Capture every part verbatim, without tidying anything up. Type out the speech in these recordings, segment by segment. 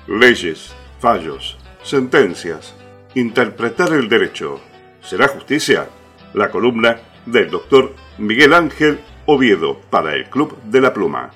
Leyes, fallos, sentencias, interpretar el derecho. ¿Será justicia? La columna del doctor Miguel Ángel Oviedo para el Club de la Pluma.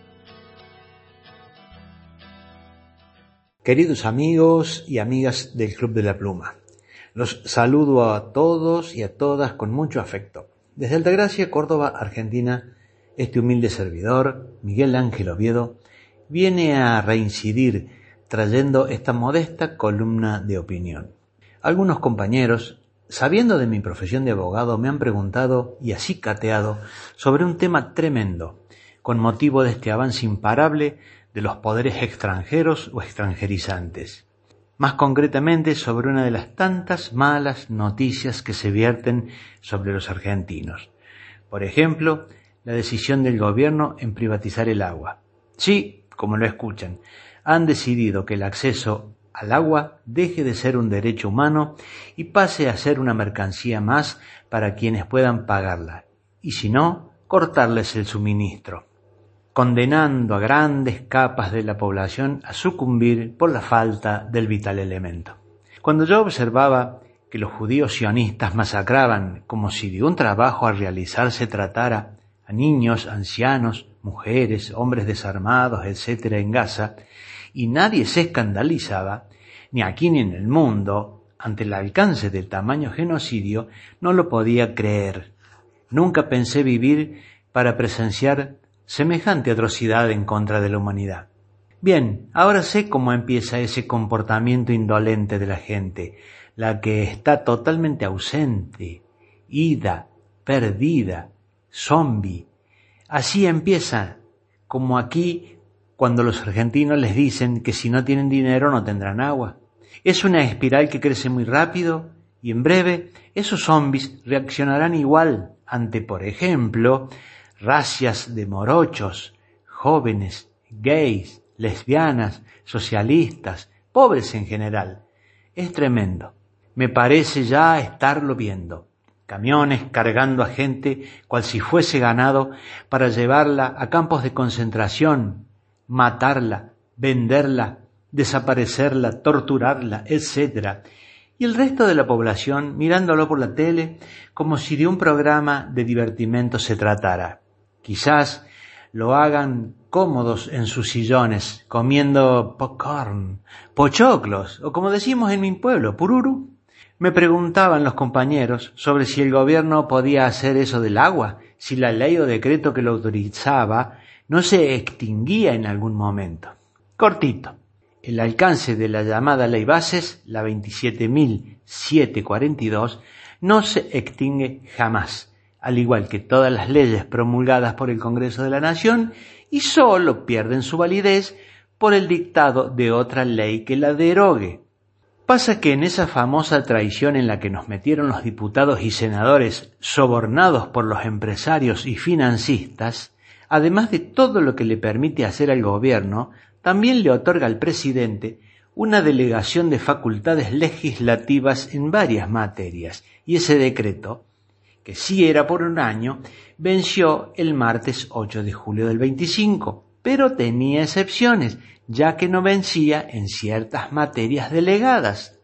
Queridos amigos y amigas del Club de la Pluma, los saludo a todos y a todas con mucho afecto. Desde Altagracia, Córdoba, Argentina, este humilde servidor, Miguel Ángel Oviedo, viene a reincidir trayendo esta modesta columna de opinión. Algunos compañeros, sabiendo de mi profesión de abogado, me han preguntado y acicateado sobre un tema tremendo, con motivo de este avance imparable de los poderes extranjeros o extranjerizantes. Más concretamente sobre una de las tantas malas noticias que se vierten sobre los argentinos. Por ejemplo, la decisión del gobierno en privatizar el agua. Sí, como lo escuchan, han decidido que el acceso al agua deje de ser un derecho humano y pase a ser una mercancía más para quienes puedan pagarla, y si no, cortarles el suministro, condenando a grandes capas de la población a sucumbir por la falta del vital elemento. Cuando yo observaba que los judíos sionistas masacraban como si de un trabajo a realizar se tratara a niños, ancianos, mujeres, hombres desarmados, etcétera en Gaza, y nadie se escandalizaba, ni aquí ni en el mundo, ante el alcance del tamaño genocidio, no lo podía creer. Nunca pensé vivir para presenciar semejante atrocidad en contra de la humanidad. Bien, ahora sé cómo empieza ese comportamiento indolente de la gente, la que está totalmente ausente, ida, perdida, zombie. Así empieza, como aquí, cuando los argentinos les dicen que si no tienen dinero no tendrán agua. Es una espiral que crece muy rápido y en breve esos zombies reaccionarán igual ante, por ejemplo, racias de morochos, jóvenes, gays, lesbianas, socialistas, pobres en general. Es tremendo. Me parece ya estarlo viendo. Camiones cargando a gente cual si fuese ganado para llevarla a campos de concentración, matarla, venderla, desaparecerla, torturarla, etcétera. Y el resto de la población mirándolo por la tele como si de un programa de divertimento se tratara. Quizás lo hagan cómodos en sus sillones, comiendo popcorn, pochoclos, o como decimos en mi pueblo, pururu. Me preguntaban los compañeros sobre si el gobierno podía hacer eso del agua, si la ley o decreto que lo autorizaba no se extinguía en algún momento. Cortito, el alcance de la llamada ley Bases, la veintisiete mil setecientos cuarenta y dos, no se extingue jamás, al igual que todas las leyes promulgadas por el Congreso de la Nación, y solo pierden su validez por el dictado de otra ley que la derogue. Pasa que en esa famosa traición en la que nos metieron los diputados y senadores sobornados por los empresarios y financistas, además de todo lo que le permite hacer al gobierno, también le otorga al presidente una delegación de facultades legislativas en varias materias, y ese decreto, que sí era por un año, venció el martes ocho de julio del veinticinco, pero tenía excepciones, ya que no vencía en ciertas materias delegadas.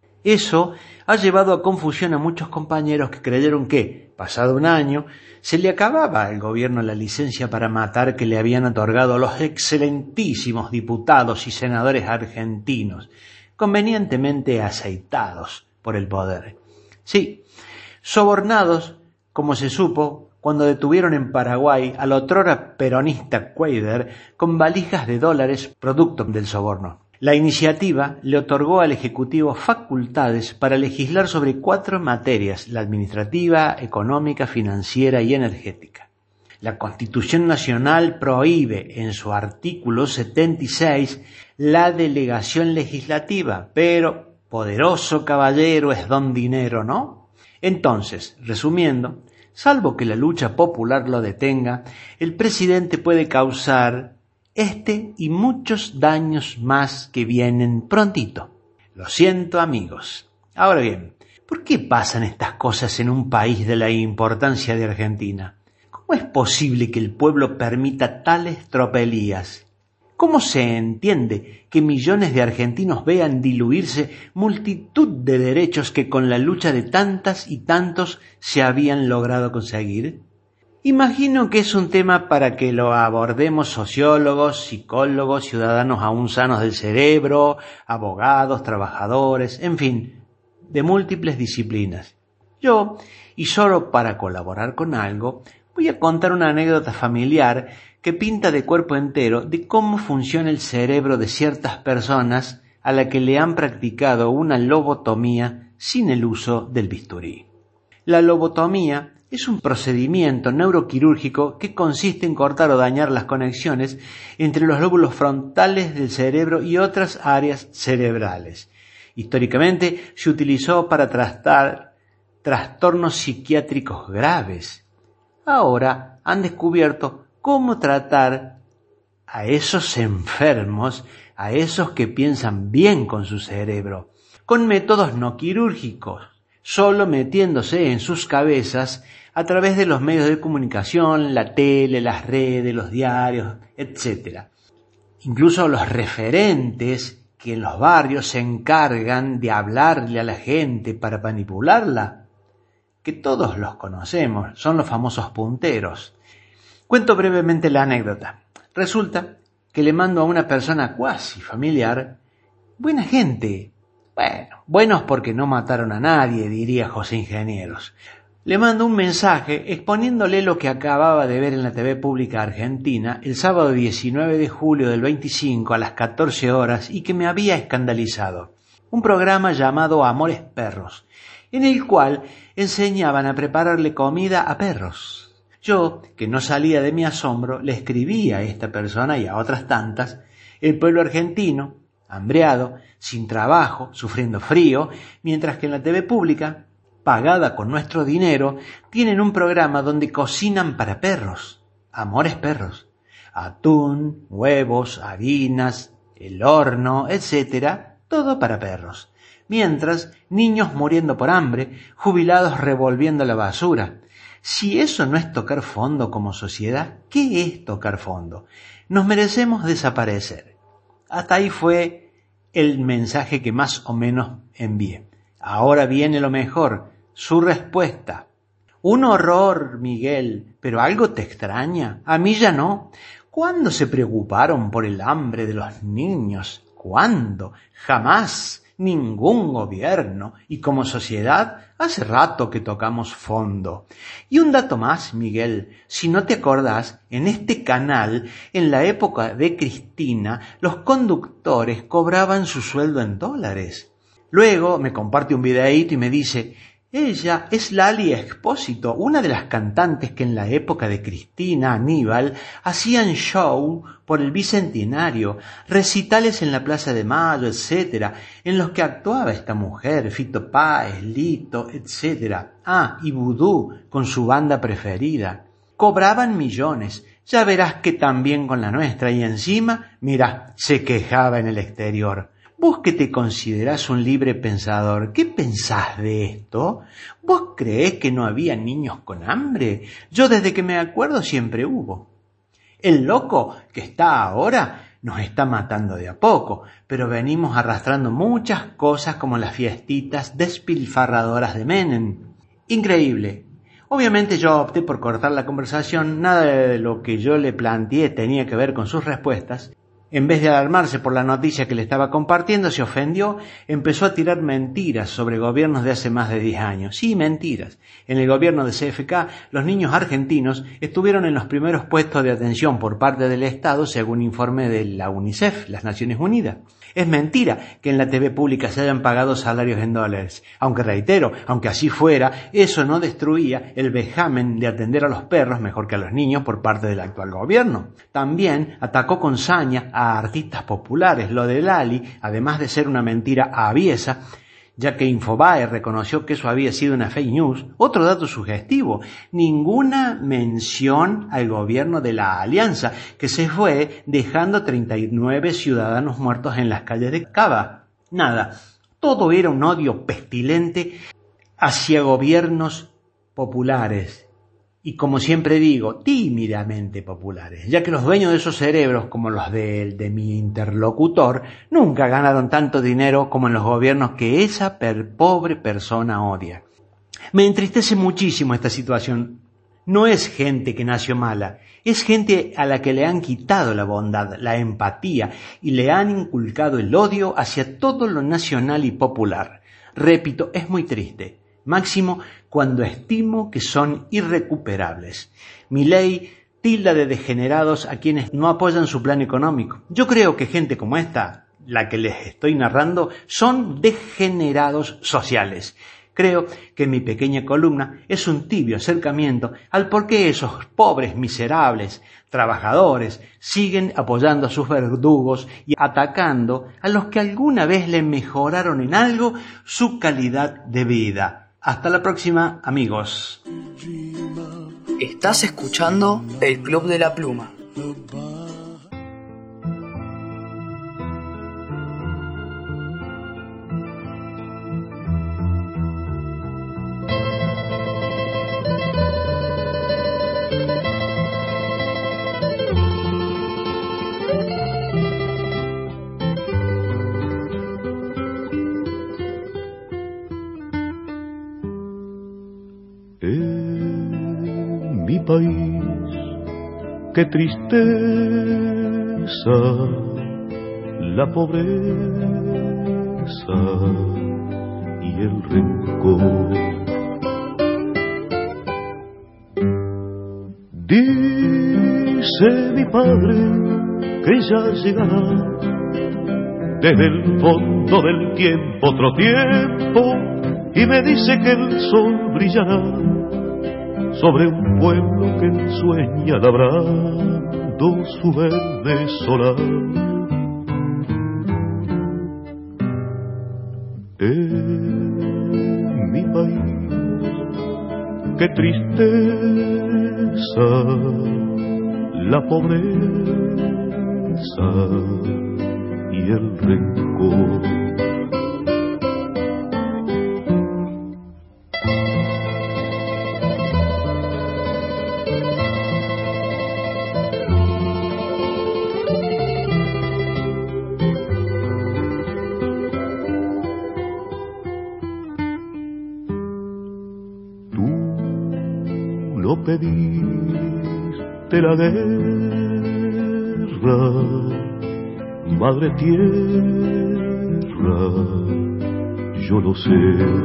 Eso ha llevado a confusión a muchos compañeros que creyeron que, pasado un año, se le acababa al gobierno la licencia para matar que le habían otorgado los excelentísimos diputados y senadores argentinos, convenientemente aceitados por el poder. Sí, sobornados, como se supo, cuando detuvieron en Paraguay al otrora peronista Cuader con valijas de dólares producto del soborno. La iniciativa le otorgó al Ejecutivo facultades para legislar sobre cuatro materias: la administrativa, económica, financiera y energética. La Constitución Nacional prohíbe en su artículo setenta y seis la delegación legislativa, pero poderoso caballero es don dinero, ¿no? Entonces, resumiendo, salvo que la lucha popular lo detenga, el presidente puede causar este y muchos daños más que vienen prontito. Lo siento, amigos. Ahora bien, ¿por qué pasan estas cosas en un país de la importancia de Argentina? ¿Cómo es posible que el pueblo permita tales tropelías? ¿Cómo se entiende que millones de argentinos vean diluirse multitud de derechos que con la lucha de tantas y tantos se habían logrado conseguir? Imagino que es un tema para que lo abordemos sociólogos, psicólogos, ciudadanos aún sanos del cerebro, abogados, trabajadores, en fin, de múltiples disciplinas. Yo, y solo para colaborar con algo, voy a contar una anécdota familiar que pinta de cuerpo entero de cómo funciona el cerebro de ciertas personas a la que le han practicado una lobotomía sin el uso del bisturí. La lobotomía es un procedimiento neuroquirúrgico que consiste en cortar o dañar las conexiones entre los lóbulos frontales del cerebro y otras áreas cerebrales. Históricamente se utilizó para tratar trastornos psiquiátricos graves. Ahora han descubierto cómo tratar a esos enfermos, a esos que piensan bien con su cerebro, con métodos no quirúrgicos, solo metiéndose en sus cabezas a través de los medios de comunicación, la tele, las redes, los diarios, etcétera. Incluso los referentes que en los barrios se encargan de hablarle a la gente para manipularla, que todos los conocemos, son los famosos punteros. Cuento brevemente la anécdota. Resulta que le mando a una persona cuasi familiar, buena gente, bueno, buenos porque no mataron a nadie, diría José Ingenieros. Le mando un mensaje exponiéndole lo que acababa de ver en la T V Pública Argentina el sábado diecinueve de julio del veinticinco a las catorce horas y que me había escandalizado. Un programa llamado Amores Perros, en el cual enseñaban a prepararle comida a perros. Yo, que no salía de mi asombro, le escribí a esta persona y a otras tantas: el pueblo argentino, hambreado, sin trabajo, sufriendo frío, mientras que en la T V pública, pagada con nuestro dinero, tienen un programa donde cocinan para perros, Amores Perros, atún, huevos, harinas, el horno, etcétera, todo para perros. Mientras, niños muriendo por hambre, jubilados revolviendo la basura. Si eso no es tocar fondo como sociedad, ¿qué es tocar fondo? Nos merecemos desaparecer. Hasta ahí fue el mensaje que más o menos envié. Ahora viene lo mejor, su respuesta. Un horror, Miguel, pero algo te extraña. A mí ya no. ¿Cuándo se preocuparon por el hambre de los niños? ¿Cuándo? Jamás. Ningún gobierno, y como sociedad hace rato que tocamos fondo. Y un dato más, Miguel, si no te acordás, en este canal, en la época de Cristina, los conductores cobraban su sueldo en dólares. Luego me comparte un videíto y me dice: ella es Lali Expósito, una de las cantantes que en la época de Cristina Aníbal hacían show por el bicentenario, recitales en la Plaza de Mayo, etcétera, en los que actuaba esta mujer, Fito Páez, Lito, etcétera. Ah, y Vudú, con su banda preferida. Cobraban millones, ya verás que también con la nuestra, y encima, mira, se quejaba en el exterior. Vos que te considerás un libre pensador, ¿qué pensás de esto? ¿Vos creés que no había niños con hambre? Yo desde que me acuerdo siempre hubo. El loco que está ahora nos está matando de a poco, pero venimos arrastrando muchas cosas como las fiestitas despilfarradoras de Menem. Increíble. Obviamente yo opté por cortar la conversación, nada de lo que yo le planteé tenía que ver con sus respuestas. En vez de alarmarse por la noticia que le estaba compartiendo, se ofendió, empezó a tirar mentiras sobre gobiernos de hace más de diez años. Sí, mentiras. En el gobierno de C F K, los niños argentinos estuvieron en los primeros puestos de atención por parte del Estado, según informe de la UNICEF, las Naciones Unidas. Es mentira que en la T V pública se hayan pagado salarios en dólares. Aunque reitero, aunque así fuera, eso no destruía el vejamen de atender a los perros mejor que a los niños por parte del actual gobierno. También atacó con saña a artistas populares. Lo de Lali, además de ser una mentira aviesa, ya que Infobae reconoció que eso había sido una fake news. Otro dato sugestivo: ninguna mención al gobierno de la Alianza, que se fue dejando treinta y nueve ciudadanos muertos en las calles de Cava. Nada, todo era un odio pestilente hacia gobiernos populares. y, como siempre digo, tímidamente populares, ya que los dueños de esos cerebros, como los de, de mi interlocutor, nunca ganaron tanto dinero como en los gobiernos que esa per pobre persona odia. Me entristece muchísimo esta situación. No es gente que nació mala, es gente a la que le han quitado la bondad, la empatía y le han inculcado el odio hacia todo lo nacional y popular. Repito, es muy triste, máximo cuando estimo que son irrecuperables. Milei tilda de degenerados a quienes no apoyan su plan económico. Yo creo que gente como esta, la que les estoy narrando, son degenerados sociales. Creo que mi pequeña columna es un tibio acercamiento al por qué esos pobres miserables trabajadores siguen apoyando a sus verdugos y atacando a los que alguna vez le mejoraron en algo su calidad de vida. Hasta la próxima, amigos. Estás escuchando El Club de la Pluma. País, qué tristeza, la pobreza y el rencor. Dice mi padre que ya llegará desde el fondo del tiempo otro tiempo, y me dice que el sol brillará sobre un pueblo que ensueña labrando su verde solar. En mi país, qué tristeza, la pobreza y el rencor. Pediste la guerra, madre tierra, yo lo sé.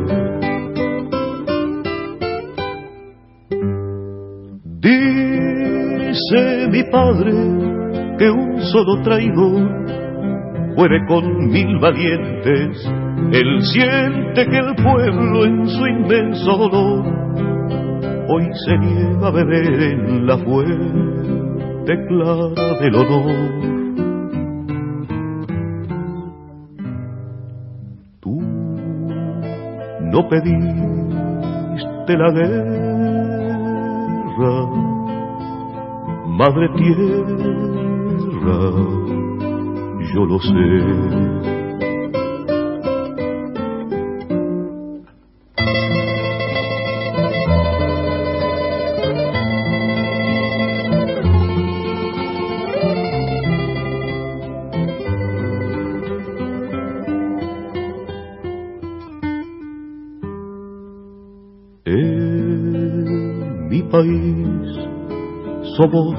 Dice mi padre que un solo traidor puede con mil valientes. Él siente que el pueblo en su inmenso dolor hoy se niega a beber en la fuente clara del honor. Tú no pediste la guerra, madre tierra, yo lo sé. En mi país somos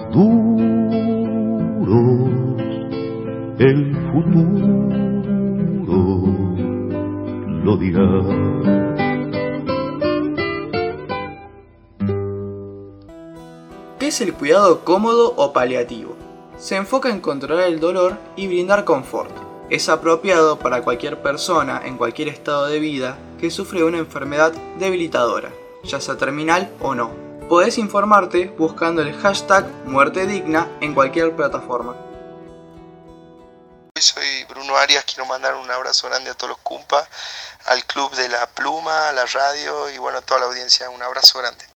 duros, el futuro lo dirá. ¿Qué es el cuidado cómodo o paliativo? Se enfoca en controlar el dolor y brindar confort. Es apropiado para cualquier persona en cualquier estado de vida que sufre una enfermedad debilitadora, ya sea terminal o no. Podés informarte buscando el hashtag Muerte Digna en cualquier plataforma. Soy Bruno Arias, quiero mandar un abrazo grande a todos los cumpas, al Club de la Pluma, a la radio y bueno, a toda la audiencia. Un abrazo grande.